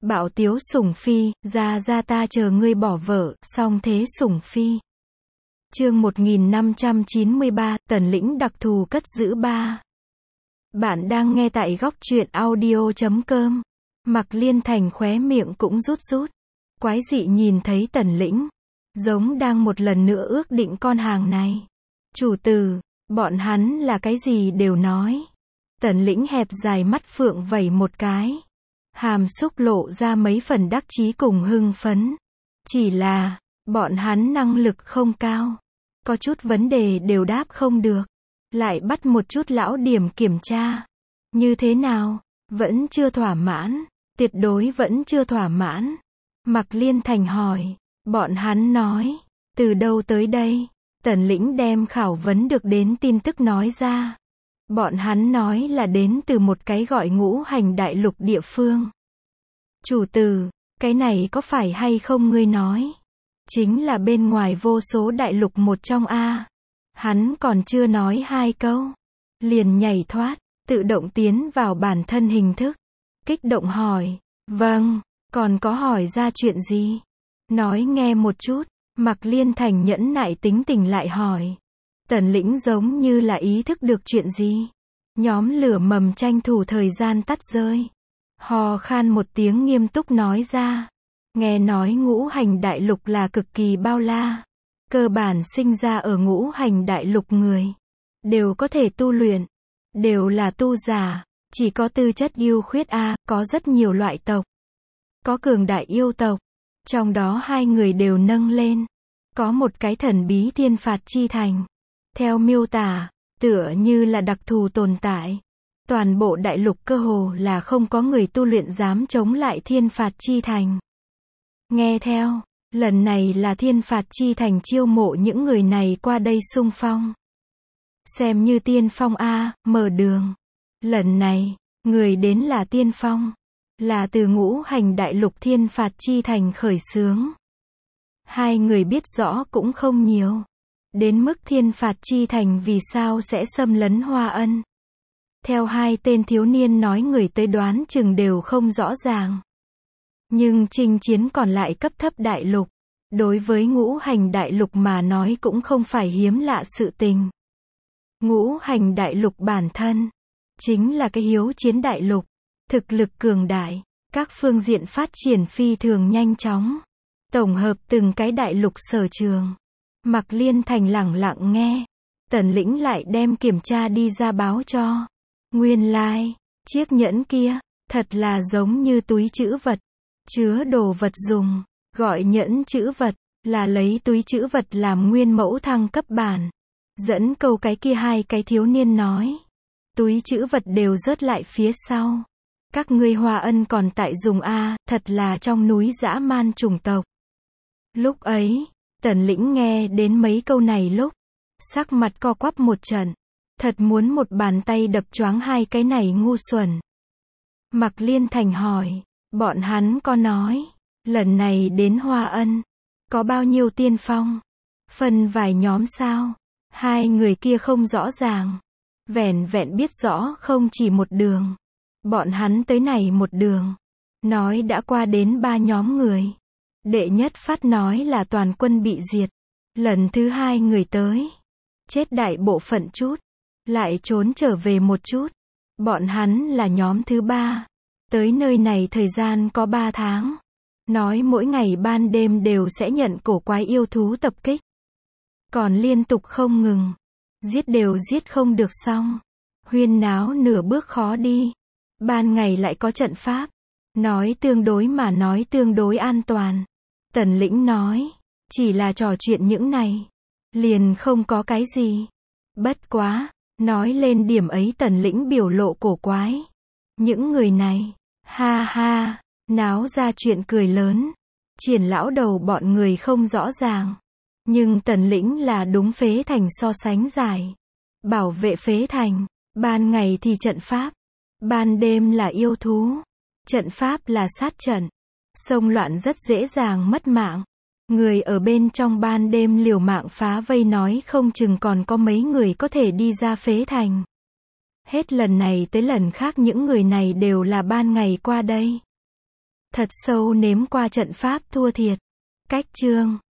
Bạo tiếu sủng phi, ra ta chờ ngươi bỏ vợ, song thế sủng phi. Chương 1593, Tần Lĩnh đặc thù cất giữ 3. Bạn đang nghe tại góc truyện audio.com. Mạc Liên Thành khóe miệng cũng rút rút. Quái dị nhìn thấy Tần Lĩnh, giống đang một lần nữa ước định con hàng này. Chủ tử, bọn hắn là cái gì đều nói. Tần Lĩnh hẹp dài mắt phượng vẩy một cái. Hàm xúc lộ ra mấy phần đắc chí cùng hưng phấn. Chỉ là, bọn hắn năng lực không cao. Có chút vấn đề đều đáp không được. Lại bắt một chút lão điểm kiểm tra. Như thế nào? Vẫn chưa thỏa mãn. Tuyệt đối vẫn chưa thỏa mãn. Mạc Liên Thành hỏi. Bọn hắn nói. Từ đâu tới đây? Tần Lĩnh đem khảo vấn được đến tin tức nói ra. Bọn hắn nói là đến từ một cái gọi Ngũ Hành Đại Lục địa phương. Chủ tử, cái này có phải hay không ngươi nói? Chính là bên ngoài vô số đại lục một trong A. Hắn còn chưa nói 2 câu. Liền nhảy thoát, tự động tiến vào bản thân hình thức. Kích động hỏi. Vâng, còn có hỏi ra chuyện gì? Nói nghe một chút. Mạc Liên Thành nhẫn nại tính tình lại hỏi. Tần Lĩnh giống như là ý thức được chuyện gì. Nhóm lửa mầm tranh thủ thời gian tắt rơi. Hò khan một tiếng nghiêm túc nói ra. Nghe nói Ngũ Hành Đại Lục là cực kỳ bao la. Cơ bản sinh ra ở Ngũ Hành Đại Lục người. Đều có thể tu luyện. Đều là tu giả. Chỉ có tư chất ưu khuyết A, có rất nhiều loại tộc. Có cường đại yêu tộc. Trong đó 2 người đều nâng lên. Có một cái thần bí thiên phạt chi thành. Theo miêu tả, tựa như là đặc thù tồn tại. Toàn bộ đại lục cơ hồ là không có người tu luyện dám chống lại thiên phạt chi thành. Nghe theo, lần này là thiên phạt chi thành chiêu mộ những người này qua đây xung phong. Xem như tiên phong A, mở đường. Lần này, người đến là tiên phong. Là từ Ngũ Hành Đại Lục thiên phạt chi thành khởi xướng. 2 người biết rõ cũng không nhiều. Đến mức thiên phạt chi thành vì sao sẽ xâm lấn Hoa Ân. Theo 2 tên thiếu niên nói người tới đoán chừng đều không rõ ràng. Nhưng chinh chiến còn lại cấp thấp đại lục. Đối với Ngũ Hành Đại Lục mà nói cũng không phải hiếm lạ sự tình. Ngũ Hành Đại Lục bản thân chính là cái hiếu chiến đại lục. Thực lực cường đại, các phương diện phát triển phi thường nhanh chóng. Tổng hợp từng cái đại lục sở trường. Mạc Liên Thành lẳng lặng nghe. Tần Lĩnh lại đem kiểm tra đi ra báo cho. Nguyên lai, chiếc nhẫn kia, thật là giống như túi trữ vật. Chứa đồ vật dùng, gọi nhẫn trữ vật, là lấy túi trữ vật làm nguyên mẫu thăng cấp bản. Dẫn câu cái kia 2 cái thiếu niên nói. Túi trữ vật đều rớt lại phía sau. Các ngươi Hoa Ân còn tại dùng A, thật là trong núi dã man chủng tộc. Lúc ấy, Tần Lĩnh nghe đến mấy câu này lúc, sắc mặt co quắp một trận. Thật muốn một bàn tay đập choáng 2 cái này ngu xuẩn. Mạc Liên Thành hỏi, bọn hắn có nói, lần này đến Hoa Ân, có bao nhiêu tiên phong? Phân vài nhóm sao? 2 người kia không rõ ràng. Vẻn vẹn biết rõ không chỉ một đường. Bọn hắn tới này một đường. Nói đã qua đến 3 nhóm người. Đệ nhất phát nói là toàn quân bị diệt. Lần thứ 2 người tới. Chết đại bộ phận chút. Lại trốn trở về một chút. Bọn hắn là nhóm thứ 3. Tới nơi này thời gian có 3 tháng. Nói mỗi ngày ban đêm đều sẽ nhận cổ quái yêu thú tập kích. Còn liên tục không ngừng. Giết đều giết không được xong. Huyên náo nửa bước khó đi. Ban ngày lại có trận pháp. Nói tương đối mà nói tương đối an toàn. Tần Lĩnh nói. Chỉ là trò chuyện những này. Liền không có cái gì. Bất quá. Nói lên điểm ấy Tần Lĩnh biểu lộ cổ quái. Những người này. Ha ha. Náo ra chuyện cười lớn. Triển lão đầu bọn người không rõ ràng. Nhưng Tần Lĩnh là đúng phế thành so sánh giải. Bảo vệ phế thành. Ban ngày thì trận pháp. Ban đêm là yêu thú. Trận pháp là sát trận. Xông loạn rất dễ dàng mất mạng. Người ở bên trong ban đêm liều mạng phá vây nói không chừng còn có mấy người có thể đi ra phế thành. Hết lần này tới lần khác những người này đều là ban ngày qua đây. Thật sâu nếm qua trận pháp thua thiệt. Cách chương